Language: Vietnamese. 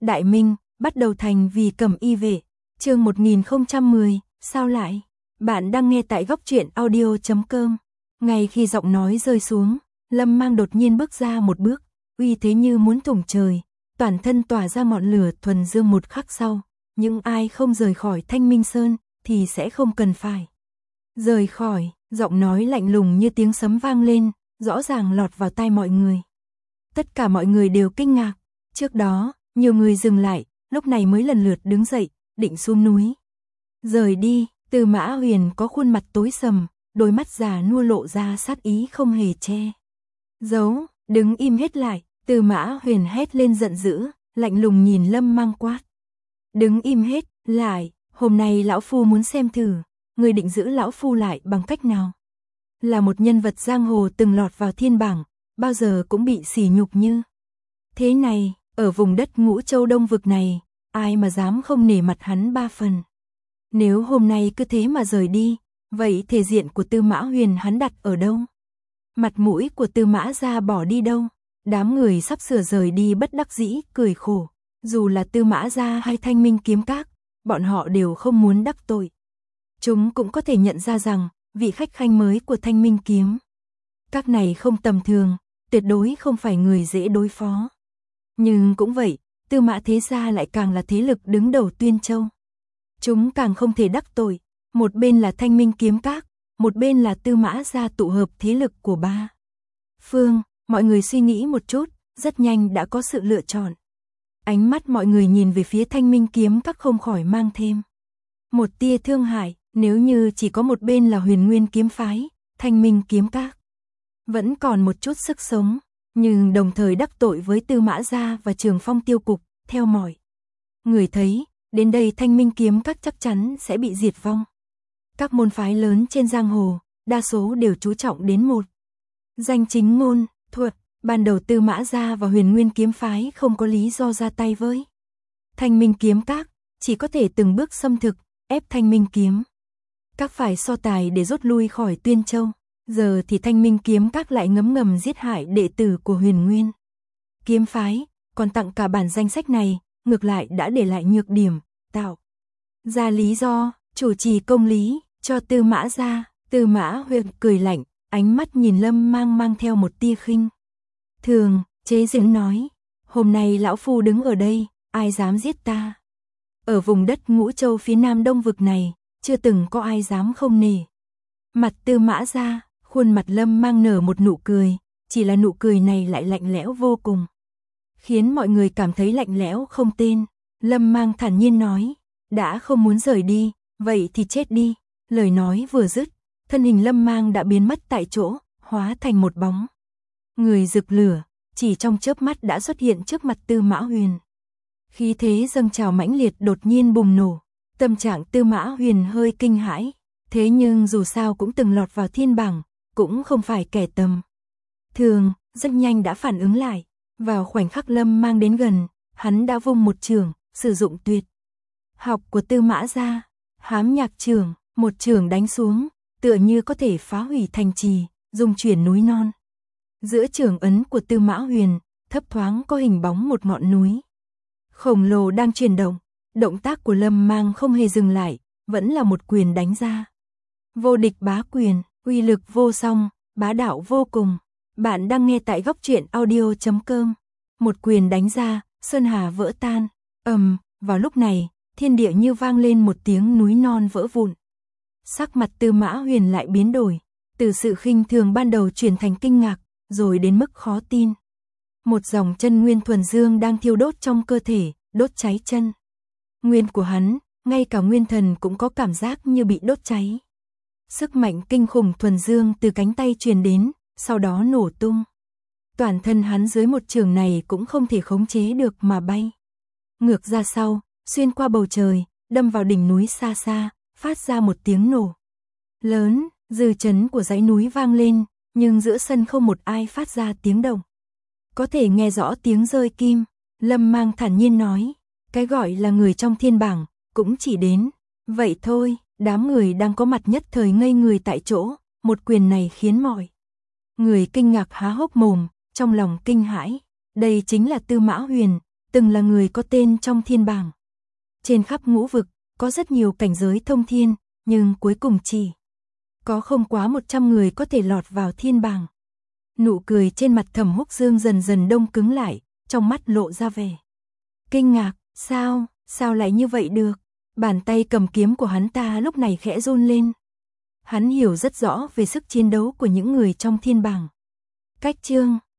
Đại Minh, bắt đầu thành vì Cẩm Y vệ. Chương 1010, sao lại? Bạn đang nghe tại góc truyện audio.com. Ngay khi giọng nói rơi xuống, Lâm Mang đột nhiên bước ra một bước, uy thế như muốn thủng trời, toàn thân tỏa ra ngọn lửa thuần dương. Một khắc sau, những ai không rời khỏi Thanh Minh Sơn thì sẽ không cần phải rời khỏi. Giọng nói lạnh lùng như tiếng sấm vang lên, rõ ràng lọt vào tai mọi người. Tất cả mọi người đều kinh ngạc. Trước đó, nhiều người dừng lại, lúc này mới lần lượt đứng dậy, định xuống núi rời đi. Tư Mã Huyền có khuôn mặt tối sầm, đôi mắt già nua lộ ra sát ý không hề che giấu. Đứng im hết lại. Tư Mã Huyền hét lên giận dữ, lạnh lùng nhìn Lâm Mang quát. Đứng im hết lại, hôm nay lão phu muốn xem thử, người định giữ lão phu lại bằng cách nào? Là một nhân vật giang hồ từng lọt vào thiên bảng, bao giờ cũng bị sỉ nhục như thế này, ở vùng đất Ngũ Châu Đông vực này, ai mà dám không nể mặt hắn ba phần. Nếu hôm nay cứ thế mà rời đi, vậy thể diện của Tư Mã Huyền hắn đặt ở đâu? Mặt mũi của Tư Mã gia bỏ đi đâu? Đám người sắp sửa rời đi bất đắc dĩ cười khổ, dù là Tư Mã gia hay Thanh Minh kiếm các, bọn họ đều không muốn đắc tội. Chúng cũng có thể nhận ra rằng, vị khách khanh mới của Thanh Minh kiếm các này không tầm thường, tuyệt đối không phải người dễ đối phó. Nhưng cũng vậy, Tư Mã thế gia lại càng là thế lực đứng đầu Tuyên Châu. Chúng càng không thể đắc tội, một bên là Thanh Minh kiếm các, một bên là Tư Mã gia tụ hợp thế lực của ba phương. Mọi người suy nghĩ một chút, rất nhanh đã có sự lựa chọn. Ánh mắt mọi người nhìn về phía Thanh Minh kiếm các không khỏi mang thêm một tia thương hại. Nếu như chỉ có một bên là Huyền Nguyên kiếm phái, Thanh Minh kiếm các vẫn còn một chút sức sống, nhưng đồng thời đắc tội với Tư Mã gia và Trường Phong tiêu cục, theo mọi người thấy, đến đây Thanh Minh kiếm các chắc chắn sẽ bị diệt vong. Các môn phái lớn trên giang hồ, đa số đều chú trọng đến một danh chính ngôn thuận. Ban đầu Tư Mã gia và Huyền Nguyên kiếm phái không có lý do ra tay với Thanh Minh kiếm các, chỉ có thể từng bước xâm thực, ép Thanh Minh kiếm các phải so tài để rút lui khỏi Tuyên Châu. Giờ thì Thanh Minh kiếm các lại ngấm ngầm giết hại đệ tử của Huyền Nguyên kiếm phái, còn tặng cả bản danh sách này, ngược lại đã để lại nhược điểm, tạo ra lý do chủ trì công lý cho Tư Mã gia. Tư Mã Huyền cười lạnh, ánh mắt nhìn Lâm Mang mang theo một tia khinh thường, chế giễu nói: hôm nay lão phu đứng ở đây, ai dám giết ta? Ở vùng đất Ngũ Châu phía nam đông vực này, chưa từng có ai dám không nể mặt Tư Mã gia. Khuôn mặt Lâm Mang nở một nụ cười, chỉ là nụ cười này lại lạnh lẽo vô cùng, khiến mọi người cảm thấy lạnh lẽo không tên. Lâm Mang thản nhiên nói: đã không muốn rời đi, vậy thì chết đi. Lời nói vừa dứt, thân hình Lâm Mang đã biến mất tại chỗ, hóa thành một bóng người rực lửa, chỉ trong chớp mắt đã xuất hiện trước mặt Tư Mã Huyền. Khí thế dâng trào mãnh liệt đột nhiên bùng nổ, tâm trạng Tư Mã Huyền hơi kinh hãi, thế nhưng dù sao cũng từng lọt vào thiên bảng, cũng không phải kẻ tầm thường, rất nhanh đã phản ứng lại. Vào khoảnh khắc Lâm Mang đến gần, hắn đã vung một chưởng, sử dụng tuyệt học của Tư Mã gia, Hám Nhạc chưởng, một chưởng đánh xuống, tựa như có thể phá hủy thành trì, dung chuyển núi non. Giữa chưởng ấn của Tư Mã Huyền, thấp thoáng có hình bóng một ngọn núi khổng lồ đang chuyển động. Động tác của Lâm Mang không hề dừng lại, vẫn là một quyền đánh ra. Vô địch bá quyền, uy lực vô song, bá đạo vô cùng. Bạn đang nghe tại góc truyện audio.com. Một quyền đánh ra, sơn hà vỡ tan. Vào lúc này, thiên địa như vang lên một tiếng núi non vỡ vụn. Sắc mặt Tư Mã Huyền lại biến đổi, từ sự khinh thường ban đầu chuyển thành kinh ngạc, rồi đến mức khó tin. Một dòng chân nguyên thuần dương đang thiêu đốt trong cơ thể, đốt cháy chân nguyên của hắn, ngay cả nguyên thần cũng có cảm giác như bị đốt cháy. Sức mạnh kinh khủng thuần dương từ cánh tay truyền đến, sau đó nổ tung. Toàn thân hắn dưới một chưởng này cũng không thể khống chế được mà bay ngược ra sau, xuyên qua bầu trời, đâm vào đỉnh núi xa xa, phát ra một tiếng nổ lớn. Dư chấn của dãy núi vang lên, nhưng giữa sân không một ai phát ra tiếng động. Có thể nghe rõ tiếng rơi kim. Lâm Mang thản nhiên nói: cái gọi là người trong thiên bảng, cũng chỉ đến vậy thôi. Đám người đang có mặt nhất thời ngây người tại chỗ, một quyền này khiến mọi người kinh ngạc há hốc mồm, trong lòng kinh hãi. Đây chính là Tư Mã Huyền, từng là người có tên trong thiên bảng. Trên khắp ngũ vực, có rất nhiều cảnh giới thông thiên, nhưng cuối cùng chỉ có không quá 100 người có thể lọt vào thiên bảng. Nụ cười trên mặt Thẩm Húc Dương dần dần đông cứng lại, trong mắt lộ ra vẻ kinh ngạc, sao lại như vậy được? Bàn tay cầm kiếm của hắn ta lúc này khẽ run lên. Hắn hiểu rất rõ về sức chiến đấu của những người trong thiên bảng. Cách chương